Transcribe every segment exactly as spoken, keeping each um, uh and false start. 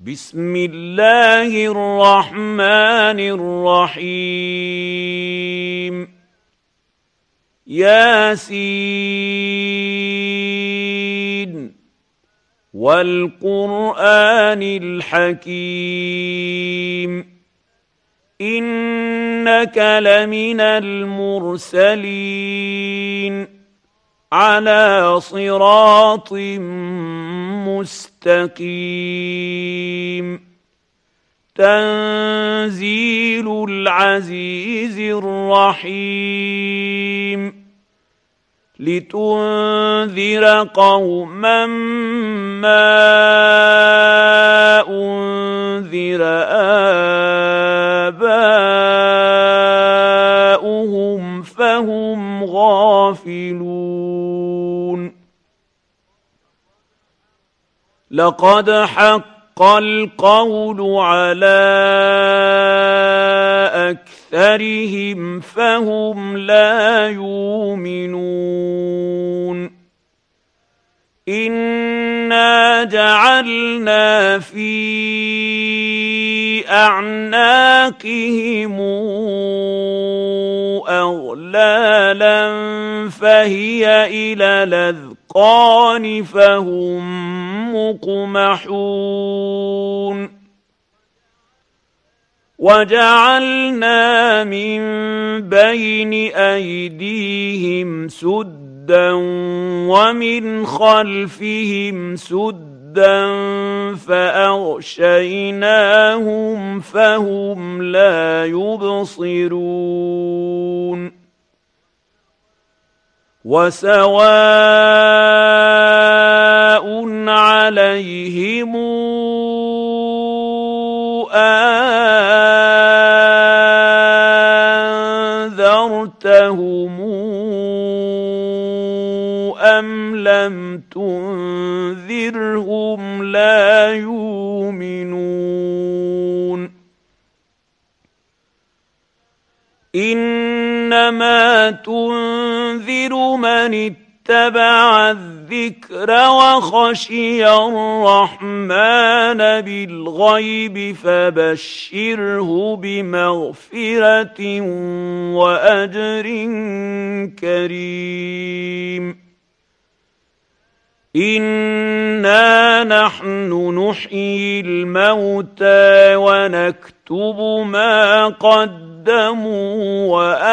بسم الله الرحمن الرحيم ياسين والقرآن الحكيم إنك لمن المرسلين على صراط مستقيم تنزيل العزيز الرحيم لتنذر قوما ما أنذر آباؤهم فهم غافلون لقد حق القول على أكثرهم فهم لا يؤمنون إنا جعلنا في أعناقهم أغلالا فهي إلى الأذقان فهم مقمحون وجعلنا من بين أيديهم سدا ومن خلفهم سدا فأغشيناهم فهم لا يبصرون وسواء عليهم أنذرتهم أم لم تنذرهم لا يؤمنون إنما تنذر من اتبع الذكر وخشي الرحمن بالغيب فبشره بمغفرة وأجر كريم إنا نحن نحيي الموتى ونكتب ما قدموا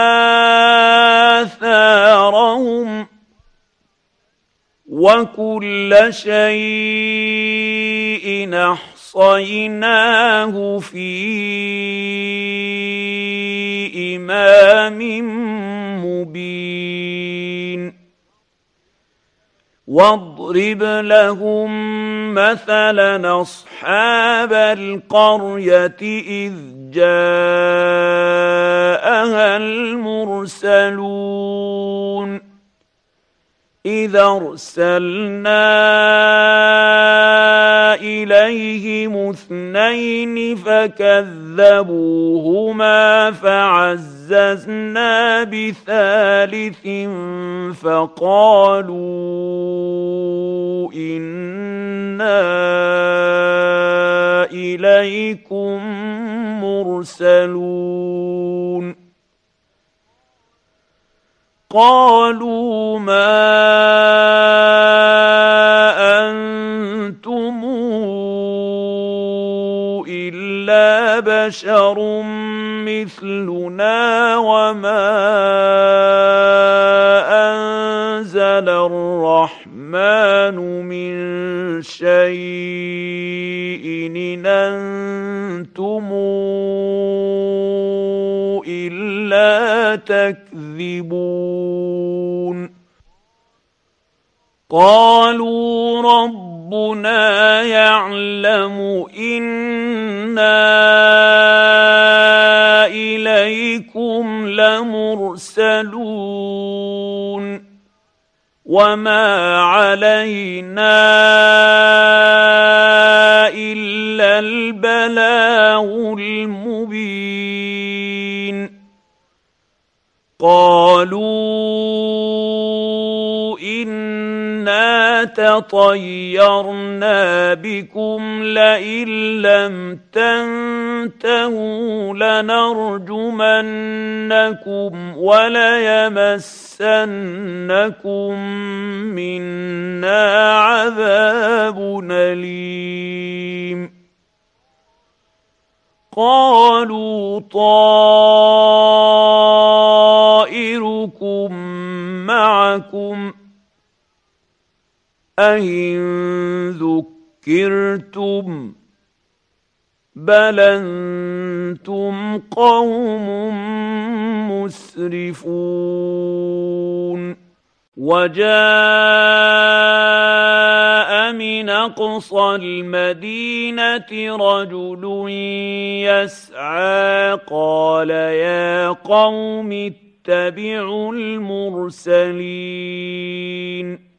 وآثارهم وكل شيء أحصيناه في إمام مبين واضرب لهم مثلا أصحاب القرية إذ جاءها المرسلون إذ أرسلنا إليهم اثنين فكذبوهما فعززنا بثالث فقالوا إنا إليكم مرسلون قالوا ما أنتم إلا بشر مثلنا وما أنزل الرحمن من شيء إن أنتم إلا تكذبون قالوا ربنا يعلم إنا إليكم لمرسلون وما علينا إلا البلاغ المبين قالوا إنا إنا تطيرنا بكم لئن لم تنتهوا لنرجمنكم وليمسنكم منا عذاب أليم قالوا طائركم معكم أئن ذكرتم بل أنتم قوم مسرفون وجاء من أقصى المدينة رجل يسعى قال يا قوم اتبعوا المرسلين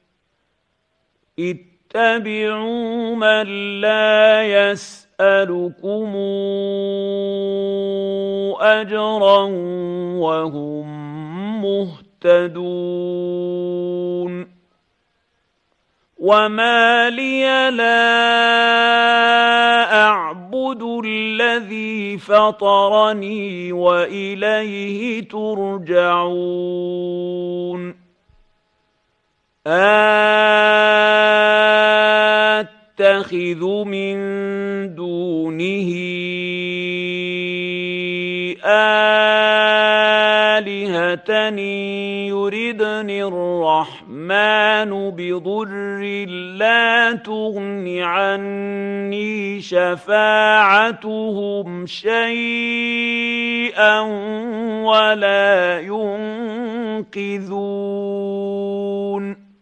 اتبعوا من لا يسألكم أجرا وهم مهتدون وما لي لا أعبد الذي فطرني وإليه ترجعون أتخذ من دونه آلهة يردني الرحمن بضر لا تغن عني شفاعتهم شيئا ولا ينقذون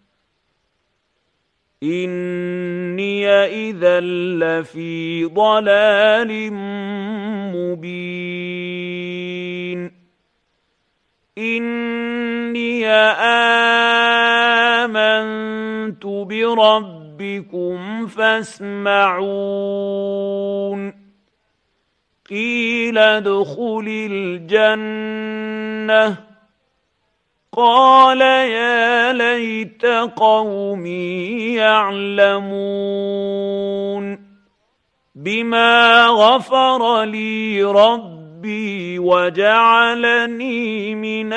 إني إذا لفي ضلال مبين إني آمنت بربكم فاسمعون قيل ادخل الجنة قال يا ليت قومي يعلمون بما غفر لي ربي وجعلني من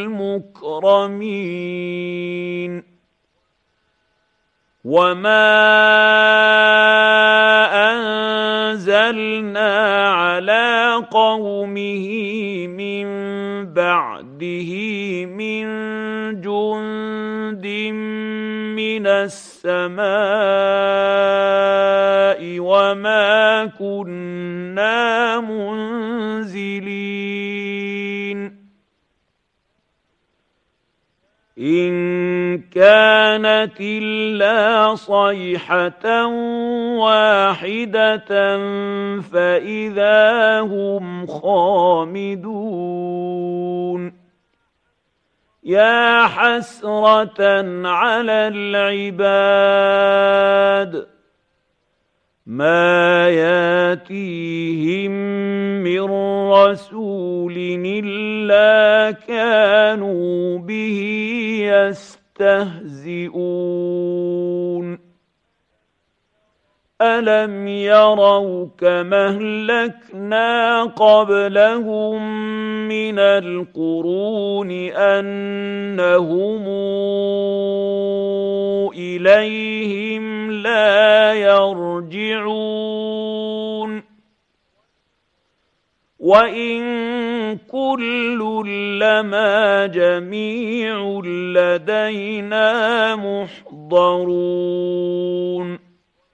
المكرمين وما أنزلنا على قومه من بعده من جند من السماء وما كنا منزلين إن كانت إلا صيحة واحدة فإذا هم خامدون يا حسرة على العباد ما ياتيهم من رسول إلا كانوا به يستهزئون ألم يروا كما أهلكنا قبلهم من القرون أنهم إليهم لا يرجعون وإن كل لما جميع لدينا محضرون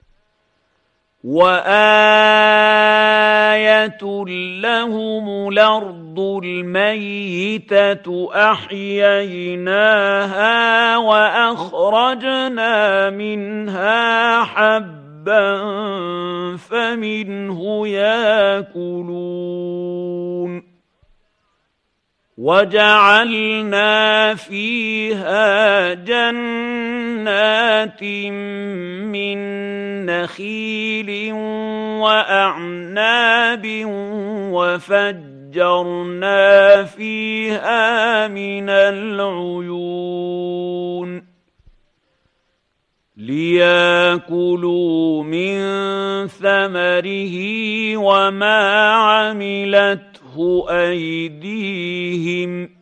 وآية لهم الأرض الميتة أحييناها وأخرجنا منها حبا فمنه يأكلون وجعلنا فيها جنات من نخيل وأعناب وفجرنا فيها من العيون لياكلوا من ثمره وما عملته أيديهم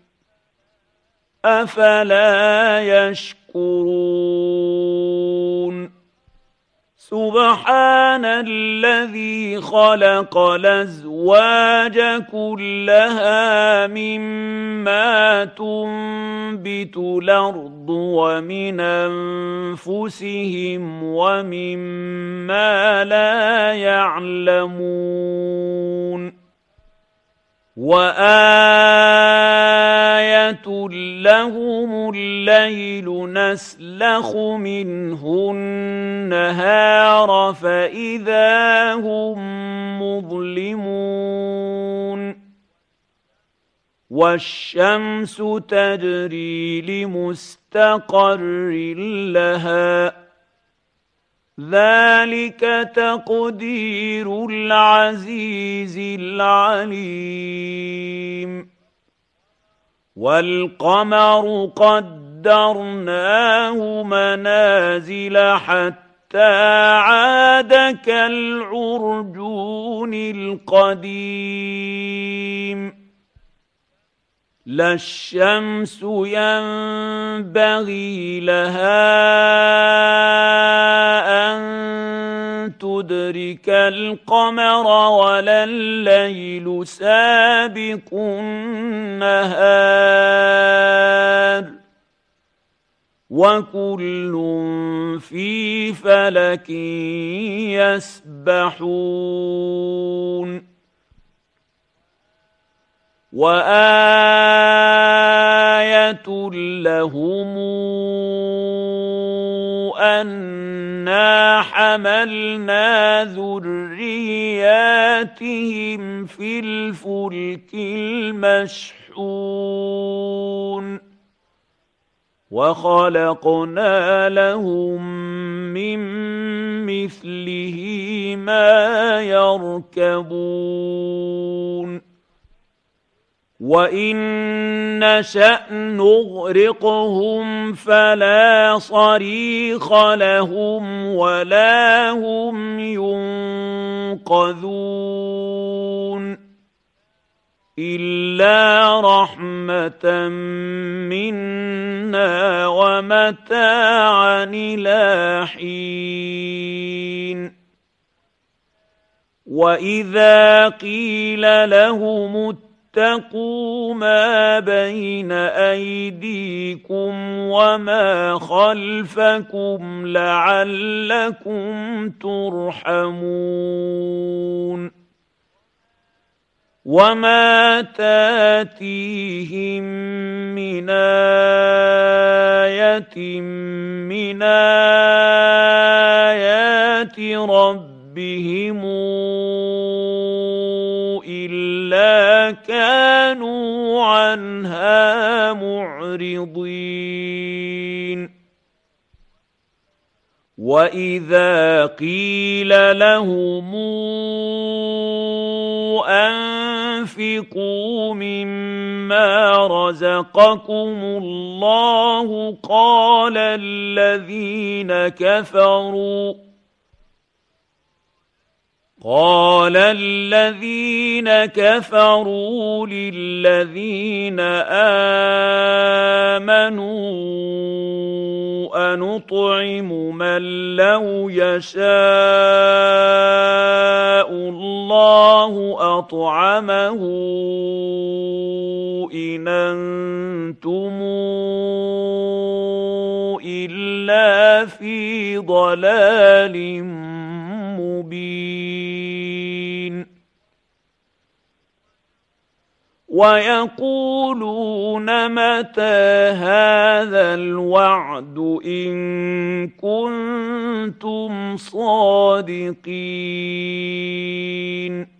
أفلا يشكرون سبحان الذي خلق الأزواج كلها مما تنبت الأرض ومن أنفسهم ومما لا يعلمون وآية لهم الليل نسلخ منه النهار فإذا هم مظلمون والشمس تجري لمستقر لها ذلك تقدير العزيز العليم والقمر قدرناه منازل حتى عاد كالعرجون القديم لا الشمس ينبغي لها أن تدرك القمر ولا الليل سابق النهار وكل في فلك يسبحون وآية لهم أنا حملنا ذرياتهم في الفلك المشحون وخلقنا لهم من مثله ما يركبون وإن نشأ نغرقهم فلا صريخ لهم ولا هم ينقذون إلا رحمة منا ومتاعا إلى حين وإذا قيل لهم اتقوا ما بين أيديكم وما خلفكم لعلكم ترحمون وما تاتيهم من آية من آيات ربهم إلا كانوا عنها معرضين وإذا قيل لهم أنفقوا مما رزقكم الله قال الذين كفروا قال الذين كفروا للذين آمنوا أنطعم من لو يشاء الله أطعمه إن أنتم إلا في ضلال مبين ويقولون متى هذا الوعد إن كنتم صادقين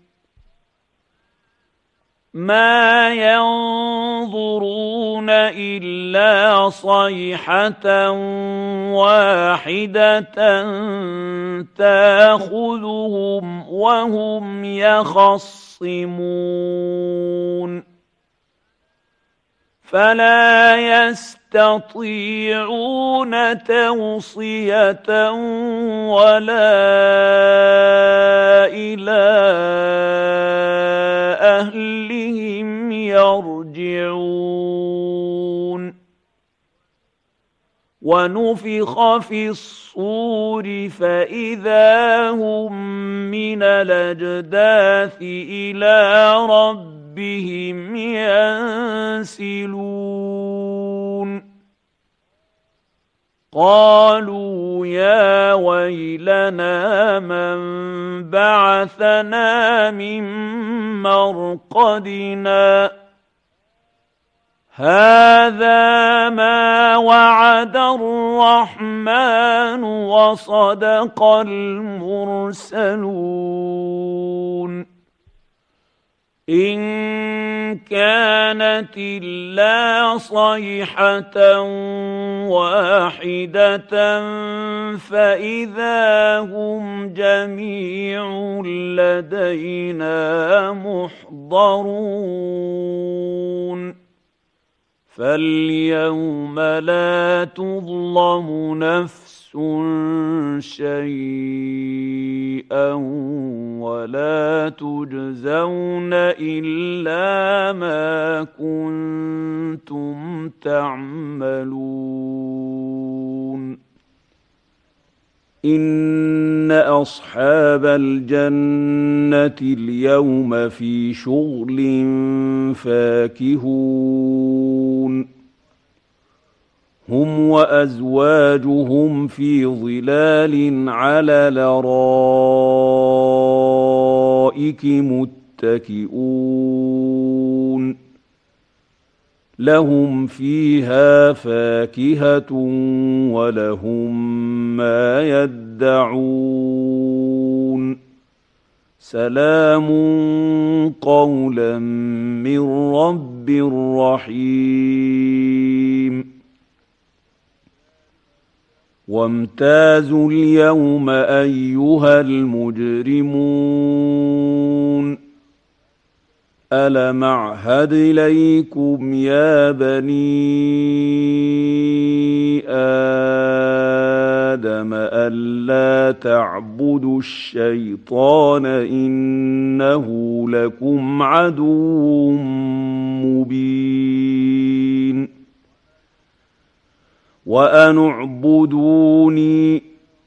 ما ينظرون إلا صيحة واحدة تأخذهم وهم يخصمون فلا يستطيعون توصية ولا إلى أهلهم يرجعون ونفخ في الصور فإذا هم من الأجداث إلى ربهم ينسلون قالوا يا ويلنا من بعثنا من مرقدنا هذا ما وعد الرحمن وصدق المرسلون إن كانت إلا صيحة واحدة فإذا هم جميع لدينا محضرون فاليوم لا تظلم نفس شيئا ولا تجزون إلا ما كنتم تعملون إن أصحاب الجنة اليوم في شغل فاكهون هم وأزواجهم في ظلال على الأرائك متكئون لهم فيها فاكهة ولهم ما يدعون سلام قولا من رب رحيم وامتازوا اليوم أيها المجرمون ألم أعهد إليكم يا بني آدم ألا تعبدوا الشيطان إنه لكم عدو مبين وأن اعبدوني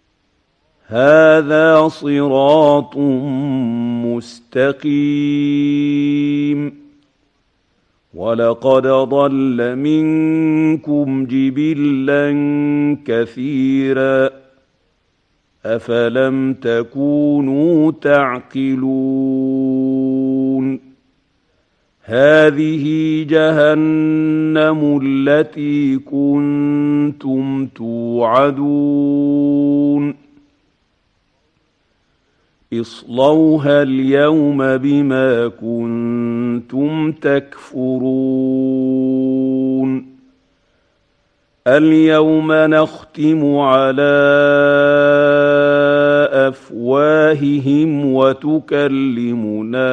هذا صراط مستقيم ولقد ضل منكم جبلا كثيرا أفلم تكونوا تعقلون هذه جهنم التي كنتم توعدون اصلوها اليوم بما كنتم تكفرون اليوم نختم على أفواههم وتكلمنا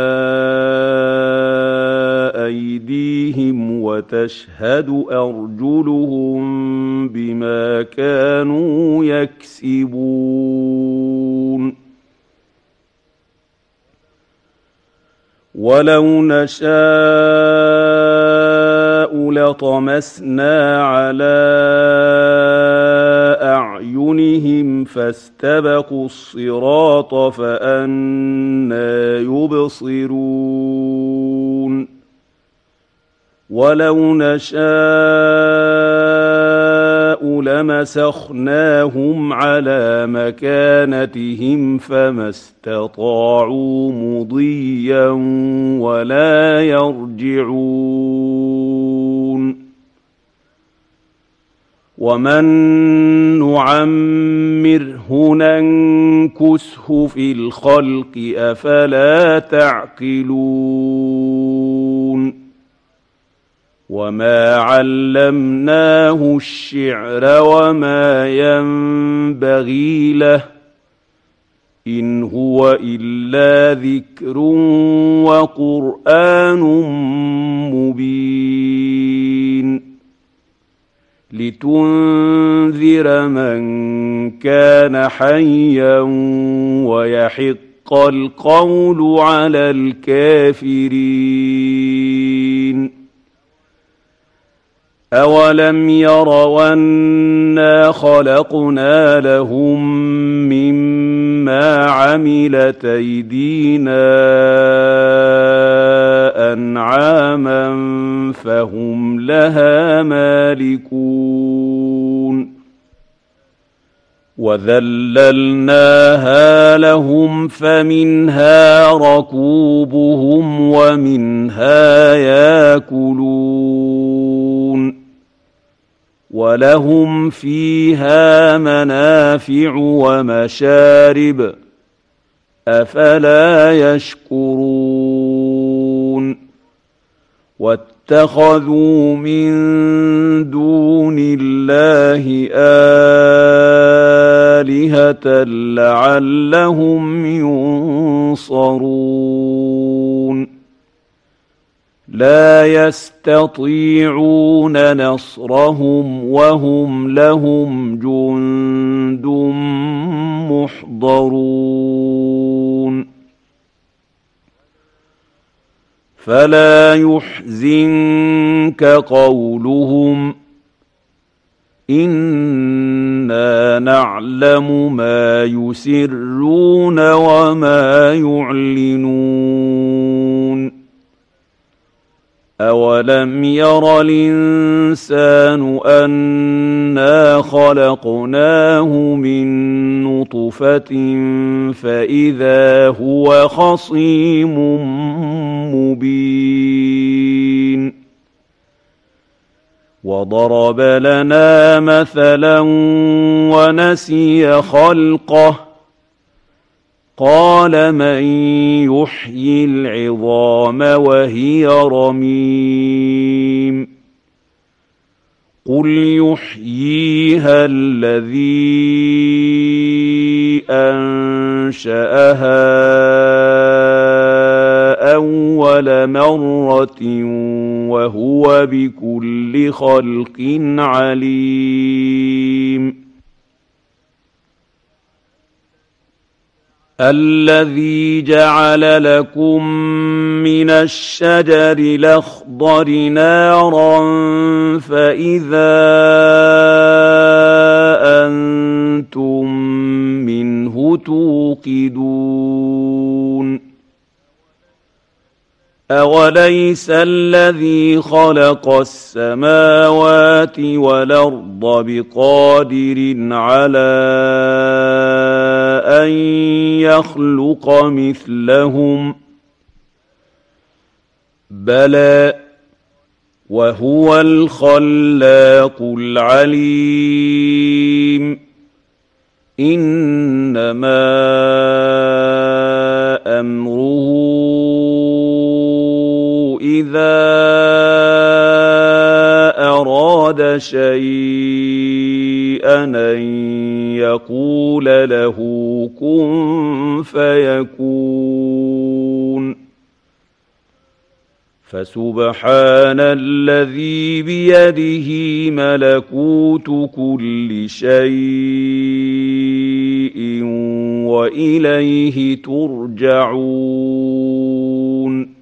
أيديهم وتشهد أرجلهم بما كانوا يكسبون ولو نشاء لطمسنا على أعينهم فاستبقوا الصراط فأنى يبصرون ولو نشاء لمسخناهم على مكانتهم فما استطاعوا مضيا ولا يرجعون ومن نعمره ننكسه في الخلق أفلا تعقلون وما علمناه الشعر وما ينبغي له إن هو إلا ذكر وقرآن مبين لتنذر من كان حيا ويحق القول على الكافرين. أولم يروا أنا خلقنا لهم مما عملت أيدينا أنعاما فهم لها مالكون وذللناها لهم فمنها ركوبهم ومنها ياكلون ولهم فيها منافع ومشارب أفلا يشكرون واتخذوا من دون الله آلهة لعلهم ينصرون لا يستطيعون نصرهم وهم لهم جند محضرون فلا يحزنك قولهم إنا نعلم ما يسرون وما يعلنون أولم ير الإنسان أنا خلقناه من نطفة فإذا هو خصيم مبين وضرب لنا مثلا ونسي خلقه قال من يحيي العظام وهي رميم قل يحييها الذي أنشأها أول مرة وهو بكل خلق عليم الذي جعل لكم من الشجر الأخضر نارا فإذا أنتم منه توقدون أوليس الذي خلق السماوات والأرض بقادر على أن يخلق مثلهم بلى وهو الخلاق العليم إنما أمره إذا أراد شيئا أن يقول له كن فيكون فسبحان الذي بيده ملكوت كل شيء وإليه ترجعون